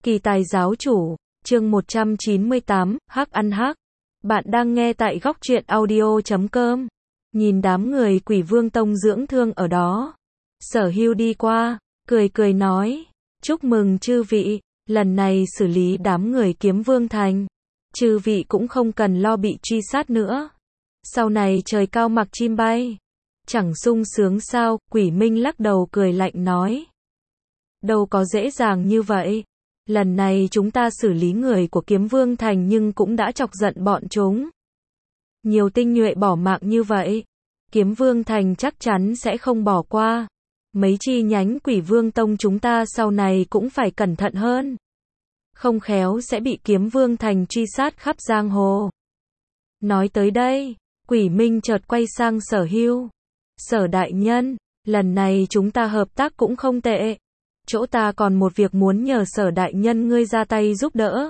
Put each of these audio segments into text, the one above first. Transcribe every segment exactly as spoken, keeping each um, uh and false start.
Kỳ tài giáo chủ, chương một trăm chín mươi tám, hắc ăn hắc. Bạn đang nghe tại góc truyện audio chấm com. Nhìn đám người Quỷ Vương Tông dưỡng thương ở đó. Sở Hưu đi qua, cười cười nói, chúc mừng chư vị, lần này xử lý đám người Kiếm Vương Thành. Chư vị cũng không cần lo bị truy sát nữa. Sau này trời cao mặc chim bay. Chẳng sung sướng sao, Quỷ Minh lắc đầu cười lạnh nói. Đâu có dễ dàng như vậy. Lần này chúng ta xử lý người của Kiếm Vương Thành nhưng cũng đã chọc giận bọn chúng. Nhiều tinh nhuệ bỏ mạng như vậy. Kiếm Vương Thành chắc chắn sẽ không bỏ qua. Mấy chi nhánh Quỷ Vương Tông chúng ta sau này cũng phải cẩn thận hơn. Không khéo sẽ bị Kiếm Vương Thành truy sát khắp giang hồ. Nói tới đây, Quỷ Minh chợt quay sang Sở Hưu. Sở đại nhân, lần này chúng ta hợp tác cũng không tệ. Chỗ ta còn một việc muốn nhờ Sở đại nhân ngươi ra tay giúp đỡ.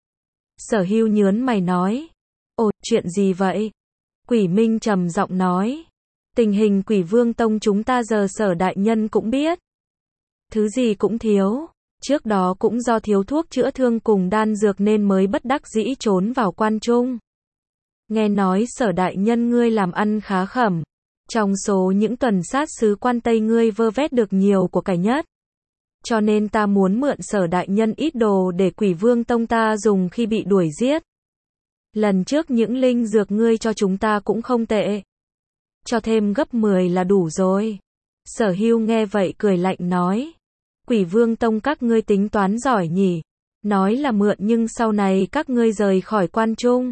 Sở Hưu nhớn mày nói. Ồ, chuyện gì vậy? Quỷ Minh trầm giọng nói. Tình hình Quỷ Vương Tông chúng ta giờ Sở đại nhân cũng biết. Thứ gì cũng thiếu. Trước đó cũng do thiếu thuốc chữa thương cùng đan dược nên mới bất đắc dĩ trốn vào quan trung. Nghe nói Sở đại nhân ngươi làm ăn khá khẩm. Trong số những tuần sát sứ quan Tây ngươi vơ vét được nhiều của cải nhất. Cho nên ta muốn mượn Sở đại nhân ít đồ để Quỷ Vương Tông ta dùng khi bị đuổi giết. Lần trước những linh dược ngươi cho chúng ta cũng không tệ. Cho thêm gấp mười là đủ rồi. Sở Hưu nghe vậy cười lạnh nói. Quỷ Vương Tông các ngươi tính toán giỏi nhỉ. Nói là mượn nhưng sau này các ngươi rời khỏi quan trung.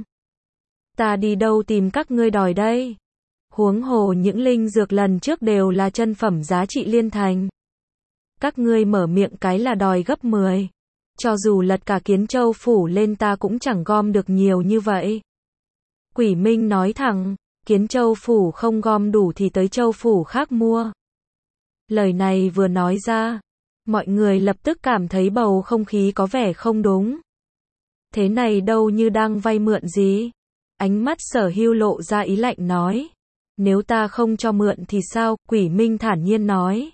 Ta đi đâu tìm các ngươi đòi đây. Huống hồ những linh dược lần trước đều là chân phẩm giá trị liên thành. Các ngươi mở miệng cái là đòi gấp mười. Cho dù lật cả Kiến Châu phủ lên ta cũng chẳng gom được nhiều như vậy. Quỷ Minh nói thẳng, Kiến Châu phủ không gom đủ thì tới châu phủ khác mua. Lời này vừa nói ra, mọi người lập tức cảm thấy bầu không khí có vẻ không đúng. Thế này đâu như đang vay mượn gì. Ánh mắt Sở Hưu lộ ra ý lạnh nói. Nếu ta không cho mượn thì sao? Quỷ Minh thản nhiên nói.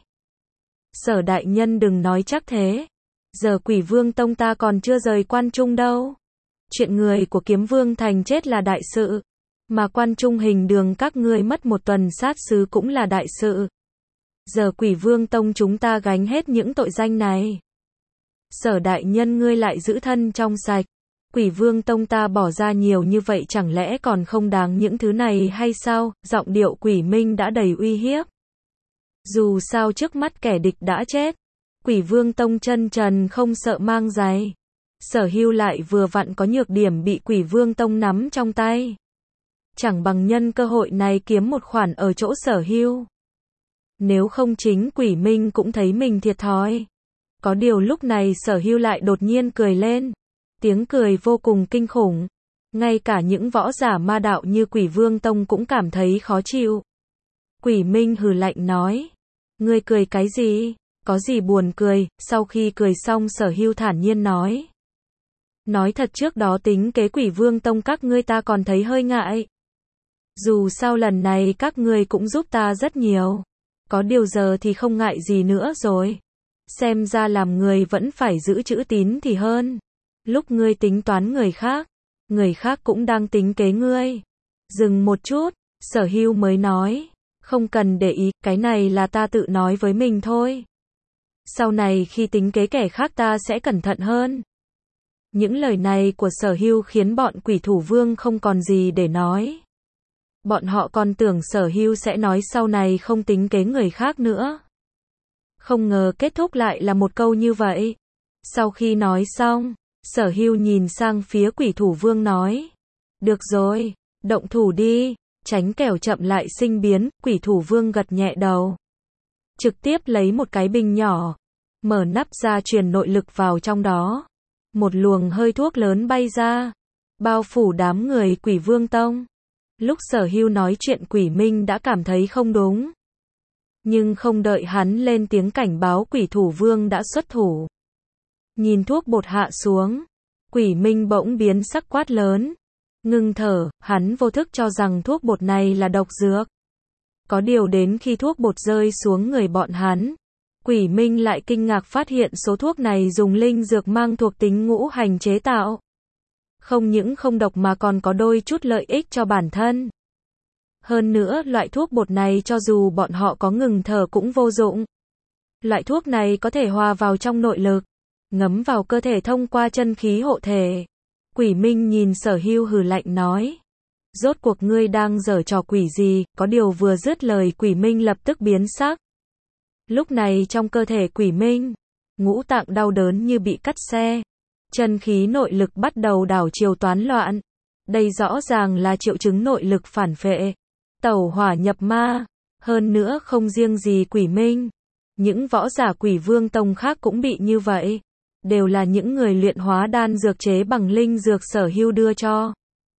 Sở đại nhân đừng nói chắc thế. Giờ Quỷ Vương Tông ta còn chưa rời quan trung đâu. Chuyện người của Kiếm Vương Thành chết là đại sự. Mà quan trung hình đường các ngươi mất một tuần sát sứ cũng là đại sự. Giờ Quỷ Vương Tông chúng ta gánh hết những tội danh này. Sở đại nhân ngươi lại giữ thân trong sạch. Quỷ Vương Tông ta bỏ ra nhiều như vậy chẳng lẽ còn không đáng những thứ này hay sao? Giọng điệu Quỷ Minh đã đầy uy hiếp. Dù sao trước mắt kẻ địch đã chết. Quỷ Vương Tông chân trần không sợ mang giày. Sở Hưu lại vừa vặn có nhược điểm bị Quỷ Vương Tông nắm trong tay. Chẳng bằng nhân cơ hội này kiếm một khoản ở chỗ Sở Hưu. Nếu không chính Quỷ Minh cũng thấy mình thiệt thòi. Có điều lúc này Sở Hưu lại đột nhiên cười lên. Tiếng cười vô cùng kinh khủng. Ngay cả những võ giả ma đạo như Quỷ Vương Tông cũng cảm thấy khó chịu. Quỷ Minh hừ lạnh nói. Ngươi cười cái gì? Có gì buồn cười? Sau khi cười xong Sở Hưu thản nhiên nói. Nói thật trước đó tính kế Quỷ Vương Tông các ngươi ta còn thấy hơi ngại. Dù sao lần này các ngươi cũng giúp ta rất nhiều. Có điều giờ thì không ngại gì nữa rồi. Xem ra làm người vẫn phải giữ chữ tín thì hơn. Lúc ngươi tính toán người khác, người khác cũng đang tính kế ngươi. Dừng một chút, Sở Hưu mới nói. Không cần để ý, cái này là ta tự nói với mình thôi. Sau này khi tính kế kẻ khác ta sẽ cẩn thận hơn. Những lời này của Sở Hưu khiến bọn Quỷ Thủ Vương không còn gì để nói. Bọn họ còn tưởng Sở Hưu sẽ nói sau này không tính kế người khác nữa. Không ngờ kết thúc lại là một câu như vậy. Sau khi nói xong, Sở Hưu nhìn sang phía Quỷ Thủ Vương nói. Được rồi, động thủ đi. Tránh kẻo chậm lại sinh biến. Quỷ Thủ Vương gật nhẹ đầu. Trực tiếp lấy một cái bình nhỏ. Mở nắp ra truyền nội lực vào trong đó. Một luồng hơi thuốc lớn bay ra. Bao phủ đám người Quỷ Vương Tông. Lúc Sở Hưu nói chuyện Quỷ Minh đã cảm thấy không đúng. Nhưng không đợi hắn lên tiếng cảnh báo Quỷ Thủ Vương đã xuất thủ. Nhìn thuốc bột hạ xuống. Quỷ Minh bỗng biến sắc quát lớn. Ngưng thở, hắn vô thức cho rằng thuốc bột này là độc dược. Có điều đến khi thuốc bột rơi xuống người bọn hắn. Quỷ Minh lại kinh ngạc phát hiện số thuốc này dùng linh dược mang thuộc tính ngũ hành chế tạo. Không những không độc mà còn có đôi chút lợi ích cho bản thân. Hơn nữa, loại thuốc bột này cho dù bọn họ có ngừng thở cũng vô dụng. Loại thuốc này có thể hòa vào trong nội lực, ngấm vào cơ thể thông qua chân khí hộ thể. Quỷ Minh nhìn Sở Hưu hừ lạnh nói. Rốt cuộc ngươi đang giở trò quỷ gì, có điều vừa dứt lời Quỷ Minh lập tức biến sắc. Lúc này trong cơ thể Quỷ Minh, ngũ tạng đau đớn như bị cắt xe. Chân khí nội lực bắt đầu đảo chiều toán loạn. Đây rõ ràng là triệu chứng nội lực phản phệ. Tẩu hỏa nhập ma. Hơn nữa không riêng gì Quỷ Minh. Những võ giả Quỷ Vương Tông khác cũng bị như vậy. Đều là những người luyện hóa đan dược chế bằng linh dược Sở Hưu đưa cho.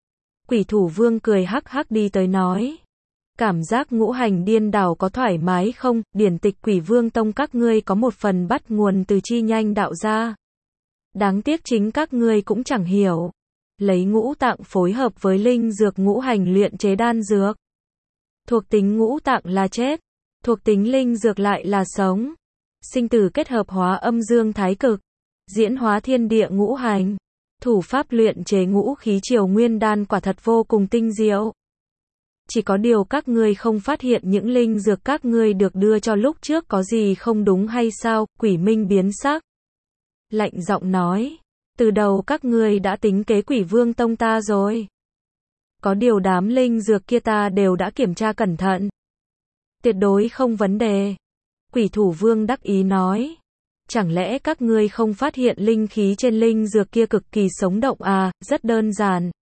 Quỷ Thủ Vương cười hắc hắc đi tới nói. Cảm giác ngũ hành điên đảo có thoải mái không? Điển tịch Quỷ Vương Tông các ngươi có một phần bắt nguồn từ chi nhanh đạo gia. Đáng tiếc chính các ngươi cũng chẳng hiểu. Lấy ngũ tạng phối hợp với linh dược ngũ hành luyện chế đan dược. Thuộc tính ngũ tạng là chết, thuộc tính linh dược lại là sống. Sinh tử kết hợp hóa âm dương thái cực, diễn hóa thiên địa ngũ hành. Thủ pháp luyện chế ngũ khí triều nguyên đan quả thật vô cùng tinh diệu. Chỉ có điều các ngươi không phát hiện những linh dược các ngươi được đưa cho lúc trước có gì không đúng hay sao? Quỷ Minh biến sắc. Lạnh giọng nói. Từ đầu các ngươi đã tính kế Quỷ Vương Tông ta rồi. Có điều đám linh dược kia ta đều đã kiểm tra cẩn thận. Tuyệt đối không vấn đề. Quỷ Thủ Vương đắc ý nói. Chẳng lẽ các ngươi không phát hiện linh khí trên linh dược kia cực kỳ sống động à? Rất đơn giản.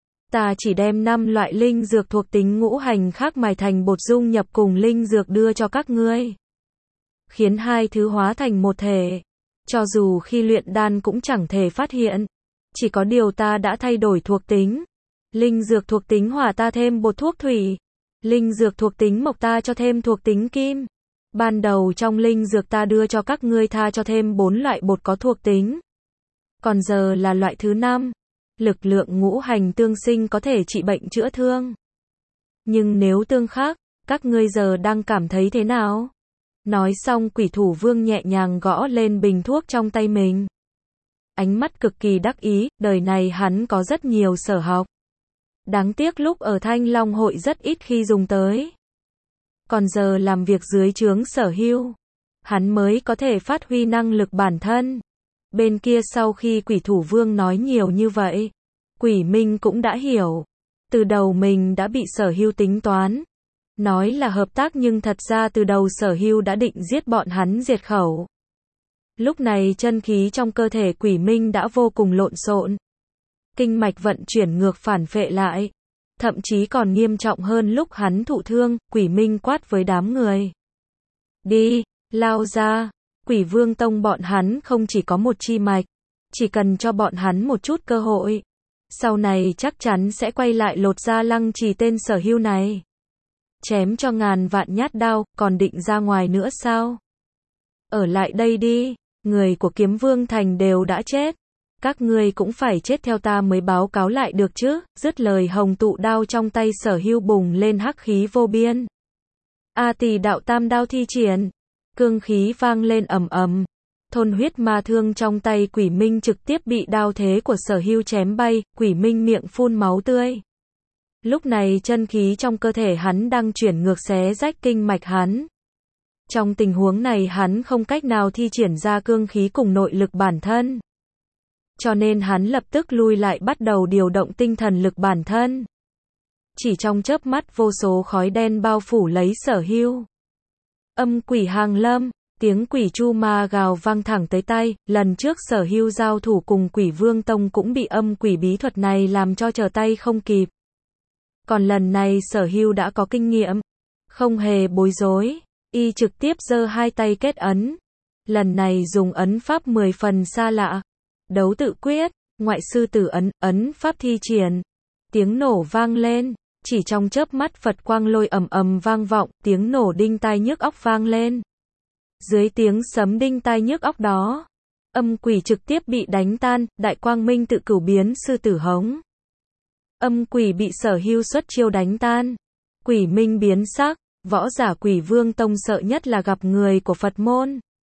Ta chỉ đem năm loại linh dược thuộc tính ngũ hành khác mài thành bột dung nhập cùng linh dược đưa cho các ngươi. Khiến hai thứ hóa thành một thể. Cho dù khi luyện đan cũng chẳng thể phát hiện. Chỉ có điều ta đã thay đổi thuộc tính. Linh dược thuộc tính hỏa ta thêm bột thuốc thủy. Linh dược thuộc tính mộc ta cho thêm thuộc tính kim. Ban đầu trong linh dược ta đưa cho các ngươi tha cho thêm bốn loại bột có thuộc tính. Còn giờ là loại thứ năm. Lực lượng ngũ hành tương sinh có thể trị bệnh chữa thương. Nhưng nếu tương khắc, các ngươi giờ đang cảm thấy thế nào? Nói xong Quỷ Thủ Vương nhẹ nhàng gõ lên bình thuốc trong tay mình. Ánh mắt cực kỳ đắc ý, đời này hắn có rất nhiều sở học. Đáng tiếc lúc ở Thanh Long hội rất ít khi dùng tới. Còn giờ làm việc dưới trướng Sở Hưu, hắn mới có thể phát huy năng lực bản thân. Bên kia sau khi Quỷ Thủ Vương nói nhiều như vậy, Quỷ Minh cũng đã hiểu. Từ đầu mình đã bị Sở Hưu tính toán. Nói là hợp tác nhưng thật ra từ đầu Sở Hưu đã định giết bọn hắn diệt khẩu. Lúc này chân khí trong cơ thể Quỷ Minh đã vô cùng lộn xộn. Kinh mạch vận chuyển ngược phản phệ lại. Thậm chí còn nghiêm trọng hơn lúc hắn thụ thương, Quỷ Minh quát với đám người. Đi, lao ra. Quỷ Vương Tông bọn hắn không chỉ có một chi mạch. Chỉ cần cho bọn hắn một chút cơ hội. Sau này chắc chắn sẽ quay lại lột ra Lăng Trì tên Sở Hưu này. Chém cho ngàn vạn nhát đao, còn định ra ngoài nữa sao? Ở lại đây đi, người của Kiếm Vương Thành đều đã chết. Các ngươi cũng phải chết theo ta mới báo cáo lại được chứ. Dứt lời hồng tụ đao trong tay Sở Hưu bùng lên hắc khí vô biên. A Tỳ đạo tam đao thi triển. Cương khí vang lên ầm ầm. Thôn huyết ma thương trong tay Quỷ Minh trực tiếp bị đao thế của Sở Hưu chém bay. Quỷ Minh miệng phun máu tươi. Lúc này chân khí trong cơ thể hắn đang chuyển ngược xé rách kinh mạch hắn. Trong tình huống này hắn không cách nào thi triển ra cương khí cùng nội lực bản thân. Cho nên hắn lập tức lui lại bắt đầu điều động tinh thần lực bản thân. Chỉ trong chớp mắt vô số khói đen bao phủ lấy Sở Hưu. Âm quỷ hàng lâm, tiếng quỷ chu ma gào vang thẳng tới tai. Lần trước Sở Hưu giao thủ cùng Quỷ Vương Tông cũng bị âm quỷ bí thuật này làm cho trở tay không kịp. Còn lần này Sở Hưu đã có kinh nghiệm, không hề bối rối, y trực tiếp giơ hai tay kết ấn. Lần này dùng ấn pháp mười phần xa lạ. Đấu tự quyết, ngoại sư tử ấn, ấn pháp thi triển. Tiếng nổ vang lên, chỉ trong chớp mắt Phật quang lôi ầm ầm vang vọng, tiếng nổ đinh tai nhức óc vang lên. Dưới tiếng sấm đinh tai nhức óc đó, âm quỷ trực tiếp bị đánh tan, đại quang minh tự cửu biến sư tử hống. Âm quỷ bị Sở Hưu xuất chiêu đánh tan. Quỷ Minh biến sắc, võ giả Quỷ Vương Tông sợ nhất là gặp người của Phật môn.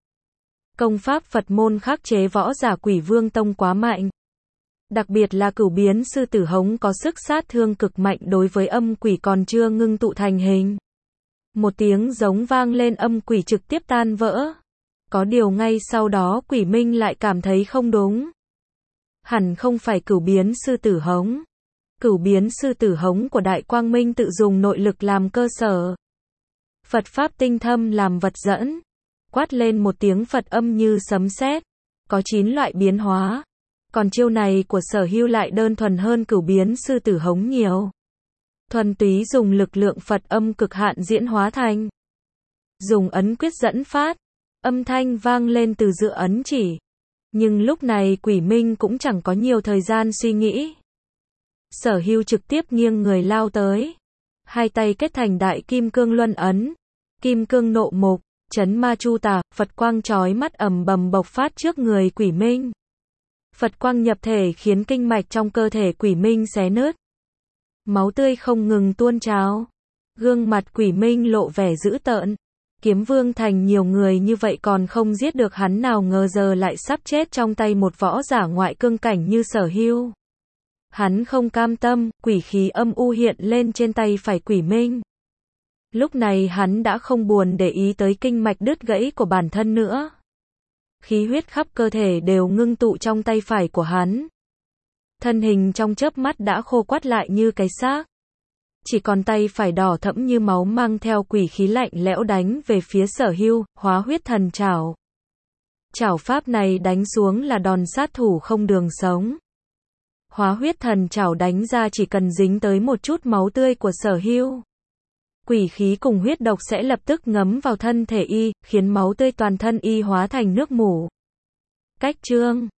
Công pháp Phật môn khắc chế võ giả Quỷ Vương Tông quá mạnh. Đặc biệt là cửu biến sư tử hống có sức sát thương cực mạnh đối với âm quỷ còn chưa ngưng tụ thành hình. Một tiếng giống vang lên, âm quỷ trực tiếp tan vỡ. Có điều ngay sau đó Quỷ Minh lại cảm thấy không đúng. Hẳn không phải cửu biến sư tử hống. Cửu biến sư tử hống của Đại Quang Minh tự dùng nội lực làm cơ sở. Phật pháp tinh thâm làm vật dẫn. Quát lên một tiếng Phật âm như sấm sét. Có chín loại biến hóa. Còn chiêu này của Sở Hưu lại đơn thuần hơn cửu biến sư tử hống nhiều. Thuần túy dùng lực lượng Phật âm cực hạn diễn hóa thành. Dùng ấn quyết dẫn phát. Âm thanh vang lên từ giữa ấn chỉ. Nhưng lúc này Quỷ Minh cũng chẳng có nhiều thời gian suy nghĩ. Sở Hưu trực tiếp nghiêng người lao tới. Hai tay kết thành đại kim cương luân ấn. Kim cương nộ mục, chấn ma chu tà, Phật quang chói mắt ầm bầm bộc phát trước người Quỷ Minh. Phật quang nhập thể khiến kinh mạch trong cơ thể Quỷ Minh xé nứt. Máu tươi không ngừng tuôn trào. Gương mặt Quỷ Minh lộ vẻ dữ tợn. Kiếm Vương Thành nhiều người như vậy còn không giết được hắn, nào ngờ giờ lại sắp chết trong tay một võ giả ngoại cương cảnh như Sở Hưu. Hắn không cam tâm, quỷ khí âm u hiện lên trên tay phải Quỷ Minh. Lúc này hắn đã không buồn để ý tới kinh mạch đứt gãy của bản thân nữa. Khí huyết khắp cơ thể đều ngưng tụ trong tay phải của hắn. Thân hình trong chớp mắt đã khô quắt lại như cái xác. Chỉ còn tay phải đỏ thẫm như máu mang theo quỷ khí lạnh lẽo đánh về phía Sở Hưu, hóa huyết thần trảo. Trảo pháp này đánh xuống là đòn sát thủ không đường sống. Hóa huyết thần trảo đánh ra chỉ cần dính tới một chút máu tươi của Sở Hưu. Quỷ khí cùng huyết độc sẽ lập tức ngấm vào thân thể y, khiến máu tươi toàn thân y hóa thành nước mủ. Cách chương